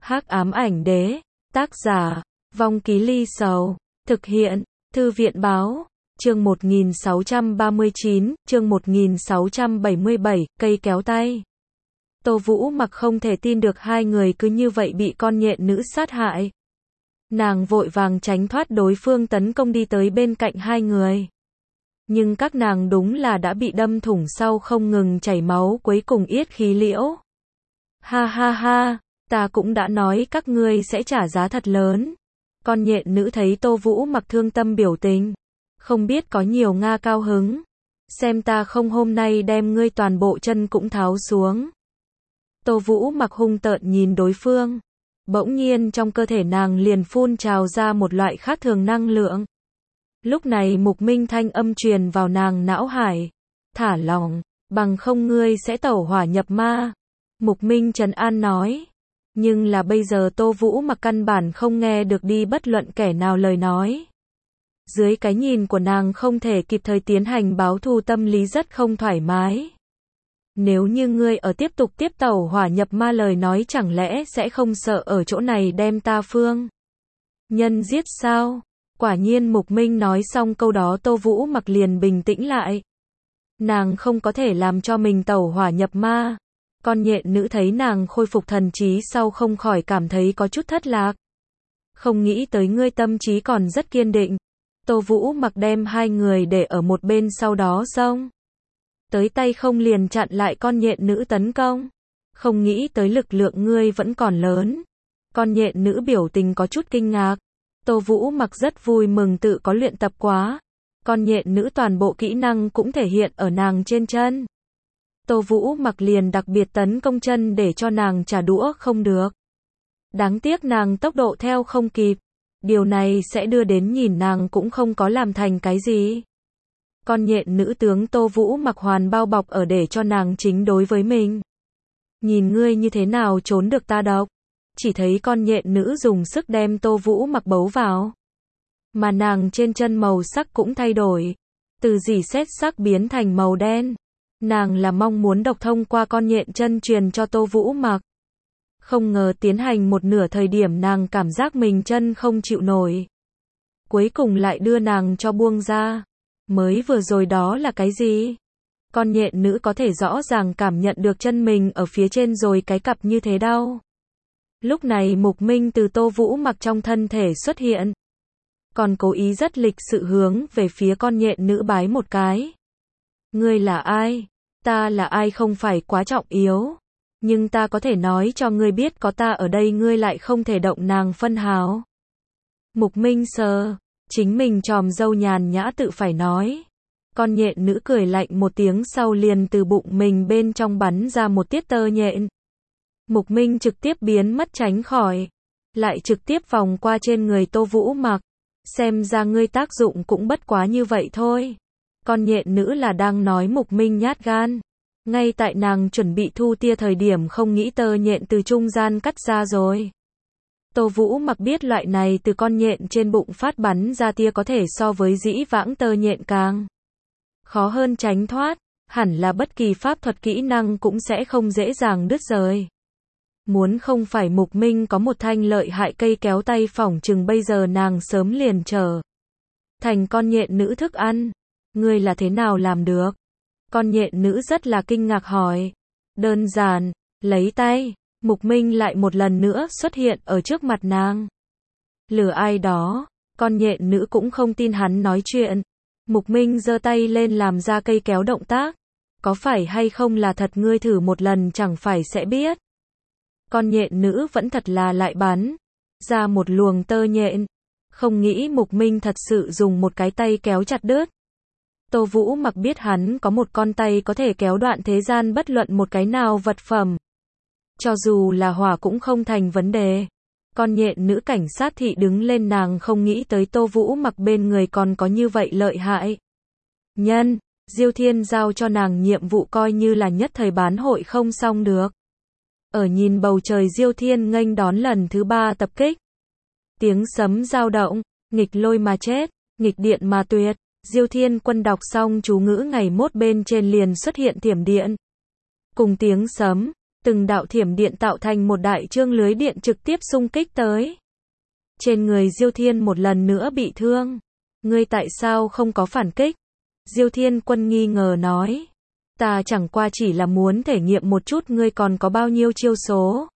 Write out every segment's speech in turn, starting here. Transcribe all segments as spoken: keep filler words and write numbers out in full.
Hắc ám ảnh đế, tác giả, Vong Ký Ly Sầu, thực hiện, Thư viện báo, chương một nghìn sáu trăm ba mươi chín, chương một nghìn sáu trăm bảy mươi bảy, cây kéo tay. Tô Vũ Mặc không thể tin được hai người cứ như vậy bị con nhện nữ sát hại. Nàng vội vàng tránh thoát đối phương tấn công đi tới bên cạnh hai người. Nhưng các nàng đúng là đã bị đâm thủng sau không ngừng chảy máu cuối cùng yết khí liễu. Ha ha ha, ta cũng đã nói các ngươi sẽ trả giá thật lớn. Con nhện nữ thấy Tô Vũ Mặc thương tâm biểu tình. Không biết có nhiều Nga cao hứng. Xem ta không hôm nay đem ngươi toàn bộ chân cũng tháo xuống. Tô Vũ Mặc hung tợn nhìn đối phương. Bỗng nhiên trong cơ thể nàng liền phun trào ra một loại khác thường năng lượng. Lúc này Mục Minh thanh âm truyền vào nàng não hải. Thả lòng, bằng không ngươi sẽ tẩu hỏa nhập ma. Mục Minh trấn an nói. Nhưng là bây giờ Tô Vũ Mặc căn bản không nghe được đi bất luận kẻ nào lời nói. Dưới cái nhìn của nàng không thể kịp thời tiến hành báo thù tâm lý rất không thoải mái. Nếu như ngươi ở tiếp tục tiếp tẩu hỏa nhập ma lời nói chẳng lẽ sẽ không sợ ở chỗ này đem ta phương nhân giết sao? Quả nhiên Mục Minh nói xong câu đó Tô Vũ Mặc liền bình tĩnh lại. Nàng không có thể làm cho mình tẩu hỏa nhập ma. Con nhện nữ thấy nàng khôi phục thần trí sau không khỏi cảm thấy có chút thất lạc. Không nghĩ tới ngươi tâm trí còn rất kiên định. Tô Vũ Mặc đem hai người để ở một bên sau đó xông tới tay không liền chặn lại con nhện nữ tấn công. Không nghĩ tới lực lượng ngươi vẫn còn lớn. Con nhện nữ biểu tình có chút kinh ngạc. Tô Vũ Mặc rất vui mừng tự có luyện tập quá. Con nhện nữ toàn bộ kỹ năng cũng thể hiện ở nàng trên chân. Tô Vũ Mặc liền đặc biệt tấn công chân để cho nàng trả đũa không được. Đáng tiếc nàng tốc độ theo không kịp. Điều này sẽ đưa đến nhìn nàng cũng không có làm thành cái gì. Con nhện nữ tướng Tô Vũ Mặc hoàn bao bọc ở để cho nàng chính đối với mình. Nhìn ngươi như thế nào trốn được ta độc. Chỉ thấy con nhện nữ dùng sức đem Tô Vũ Mặc bấu vào. Mà nàng trên chân màu sắc cũng thay đổi. Từ dỉ sét sắc biến thành màu đen. Nàng là mong muốn độc thông qua con nhện chân truyền cho Tô Vũ Mặc. Không ngờ tiến hành một nửa thời điểm nàng cảm giác mình chân không chịu nổi. Cuối cùng lại đưa nàng cho buông ra. Mới vừa rồi đó là cái gì? Con nhện nữ có thể rõ ràng cảm nhận được chân mình ở phía trên rồi cái cặp như thế đau. Lúc này Mục Minh từ Tô Vũ Mặc trong thân thể xuất hiện. Còn cố ý rất lịch sự hướng về phía con nhện nữ bái một cái. Ngươi là ai? Ta là ai không phải quá trọng yếu. Nhưng ta có thể nói cho ngươi biết có ta ở đây ngươi lại không thể động nàng phân hào. Mục Minh sờ. Chính mình tròm dâu nhàn nhã tự phải nói. Con nhện nữ cười lạnh một tiếng sau liền từ bụng mình bên trong bắn ra một tiết tơ nhện. Mục Minh trực tiếp biến mất tránh khỏi. Lại trực tiếp vòng qua trên người Tô Vũ Mặc. Xem ra ngươi tác dụng cũng bất quá như vậy thôi. Con nhện nữ là đang nói Mục Minh nhát gan. Ngay tại nàng chuẩn bị thu tia thời điểm không nghĩ tơ nhện từ trung gian cắt ra rồi. Tô Vũ Mặc biết loại này từ con nhện trên bụng phát bắn ra tia có thể so với dĩ vãng tơ nhện càng khó hơn tránh thoát, hẳn là bất kỳ pháp thuật kỹ năng cũng sẽ không dễ dàng đứt rời. Muốn không phải Mục Minh có một thanh lợi hại cây kéo tay phỏng chừng bây giờ nàng sớm liền trở thành con nhện nữ thức ăn. Ngươi là thế nào làm được? Con nhện nữ rất là kinh ngạc hỏi. Đơn giản, lấy tay. Mục Minh lại một lần nữa xuất hiện ở trước mặt nàng. Lừa ai đó, con nhện nữ cũng không tin hắn nói chuyện. Mục Minh giơ tay lên làm ra cây kéo động tác. Có phải hay không là thật ngươi thử một lần chẳng phải sẽ biết. Con nhện nữ vẫn thật là lại bắn ra một luồng tơ nhện. Không nghĩ Mục Minh thật sự dùng một cái tay kéo chặt đứt. Tô Vũ Mặc biết hắn có một con tay có thể kéo đoạn thế gian bất luận một cái nào vật phẩm. Cho dù là hỏa cũng không thành vấn đề. Con nhện nữ cảnh sát thị đứng lên nàng không nghĩ tới Tô Vũ Mặc bên người còn có như vậy lợi hại. Nhân, Diêu Thiên giao cho nàng nhiệm vụ coi như là nhất thời bán hội không xong được. Ở nhìn bầu trời Diêu Thiên nghênh đón lần thứ ba tập kích. Tiếng sấm dao động, nghịch lôi mà chết, nghịch điện mà tuyệt. Diêu Thiên quân đọc xong chú ngữ ngày mốt bên trên liền xuất hiện thiểm điện. Cùng tiếng sấm. Từng đạo thiểm điện tạo thành một đại chương lưới điện trực tiếp xung kích tới. Trên người Diêu Thiên một lần nữa bị thương. Ngươi tại sao không có phản kích? Diêu Thiên Quân nghi ngờ nói. Ta chẳng qua chỉ là muốn thể nghiệm một chút ngươi còn có bao nhiêu chiêu số.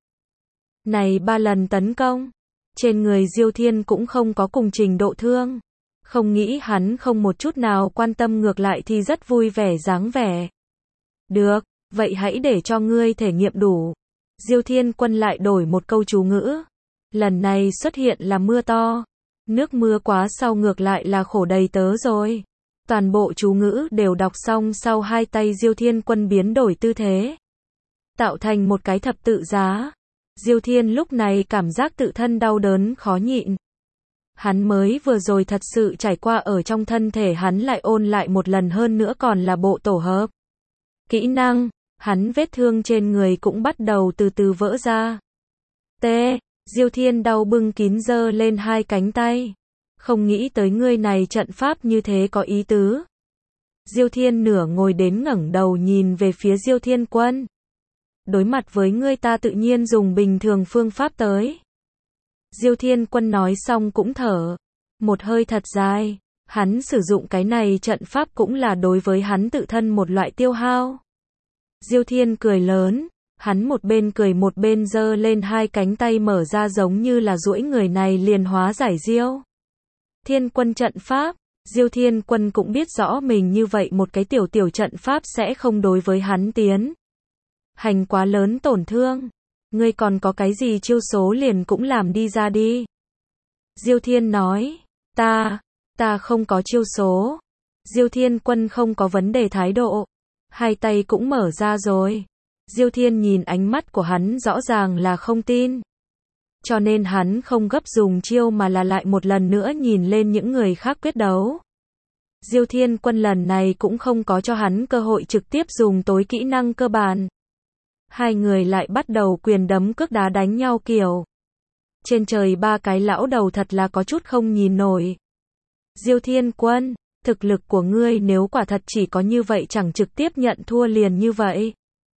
Này ba lần tấn công. Trên người Diêu Thiên cũng không có cùng trình độ thương. Không nghĩ hắn không một chút nào quan tâm, ngược lại thì rất vui vẻ dáng vẻ. Được, vậy hãy để cho ngươi thể nghiệm đủ. Diêu Thiên Quân lại đổi một câu chú ngữ. Lần này xuất hiện là mưa to. Nước mưa quá sau ngược lại là khổ đầy tớ rồi. Toàn bộ chú ngữ đều đọc xong sau, hai tay Diêu Thiên Quân biến đổi tư thế. Tạo thành một cái thập tự giá. Diêu Thiên lúc này cảm giác tự thân đau đớn khó nhịn. Hắn mới vừa rồi thật sự trải qua ở trong thân thể hắn lại ôn lại một lần, hơn nữa còn là bộ tổ hợp. Kỹ năng, hắn vết thương trên người cũng bắt đầu từ từ vỡ ra. T. Diêu Thiên đau bưng kín giơ lên hai cánh tay. Không nghĩ tới ngươi này trận pháp như thế có ý tứ. Diêu Thiên nửa ngồi đến ngẩng đầu nhìn về phía Diêu Thiên Quân. Đối mặt với ngươi ta tự nhiên dùng bình thường phương pháp tới. Diêu Thiên Quân nói xong cũng thở một hơi thật dài. Hắn sử dụng cái này trận pháp cũng là đối với hắn tự thân một loại tiêu hao. Diêu Thiên cười lớn. Hắn một bên cười một bên giơ lên hai cánh tay mở ra giống như là duỗi người này liền hóa giải Diêu Thiên Quân trận pháp. Diêu Thiên Quân cũng biết rõ mình như vậy một cái tiểu tiểu trận pháp sẽ không đối với hắn tiến hành quá lớn tổn thương. Ngươi còn có cái gì chiêu số liền cũng làm đi ra đi. Diêu Thiên nói. Ta, ta không có chiêu số. Diêu Thiên Quân không có vấn đề thái độ. Hai tay cũng mở ra rồi. Diêu Thiên nhìn ánh mắt của hắn rõ ràng là không tin. Cho nên hắn không gấp dùng chiêu mà là lại một lần nữa nhìn lên những người khác quyết đấu. Diêu Thiên Quân lần này cũng không có cho hắn cơ hội trực tiếp dùng tối kỹ năng cơ bản. Hai người lại bắt đầu quyền đấm cước đá đánh nhau kiểu. Trên trời ba cái lão đầu thật là có chút không nhìn nổi. Diêu Thiên Quân, thực lực của ngươi nếu quả thật chỉ có như vậy chẳng trực tiếp nhận thua liền như vậy.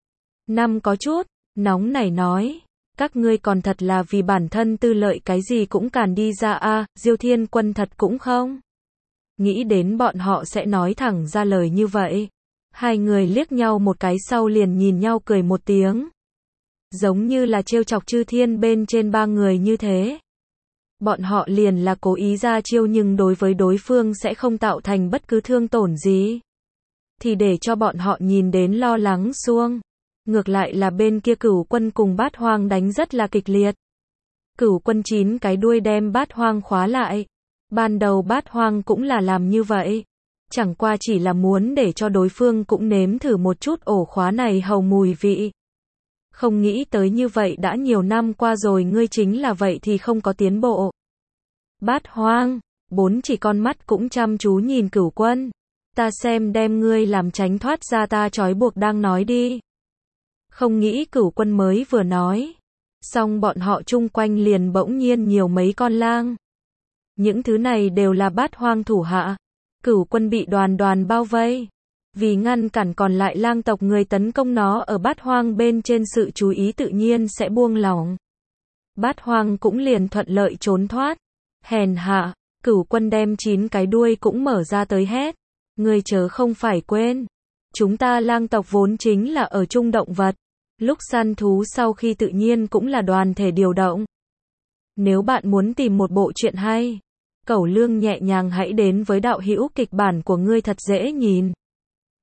Năm có chút, nóng nảy nói. Các ngươi còn thật là vì bản thân tư lợi cái gì cũng càn đi ra a. À, Diêu Thiên Quân thật cũng không nghĩ đến bọn họ sẽ nói thẳng ra lời như vậy. Hai người liếc nhau một cái sau liền nhìn nhau cười một tiếng. Giống như là trêu chọc Chư Thiên bên trên ba người như thế. Bọn họ liền là cố ý ra chiêu nhưng đối với đối phương sẽ không tạo thành bất cứ thương tổn gì. Thì để cho bọn họ nhìn đến lo lắng xuông. Ngược lại là bên kia Cửu Quân cùng Bát Hoang đánh rất là kịch liệt. Cửu Quân chín cái đuôi đem Bát Hoang khóa lại. Ban đầu Bát Hoang cũng là làm như vậy. Chẳng qua chỉ là muốn để cho đối phương cũng nếm thử một chút ổ khóa này hầu mùi vị. Không nghĩ tới như vậy đã nhiều năm qua rồi ngươi chính là vậy thì không có tiến bộ. Bát Hoang, bốn chỉ con mắt cũng chăm chú nhìn Cửu Quân. Ta xem đem ngươi làm tránh thoát ra ta trói buộc đang nói đi. Không nghĩ Cửu Quân mới vừa nói. Xong bọn họ chung quanh liền bỗng nhiên nhiều mấy con lang. Những thứ này đều là Bát Hoang thủ hạ. Cửu Quân bị đoàn đoàn bao vây. Vì ngăn cản còn lại lang tộc người tấn công nó ở Bát Hoang bên trên, sự chú ý tự nhiên sẽ buông lỏng. Bát Hoang cũng liền thuận lợi trốn thoát. Hèn hạ, Cửu Quân đem chín cái đuôi cũng mở ra tới hét. Ngươi chớ không phải quên. Chúng ta lang tộc vốn chính là ở chung động vật. Lúc săn thú sau khi tự nhiên cũng là đoàn thể điều động. Nếu bạn muốn tìm một bộ truyện hay, Cẩu Lương nhẹ nhàng hãy đến với đạo hữu kịch bản của ngươi thật dễ nhìn.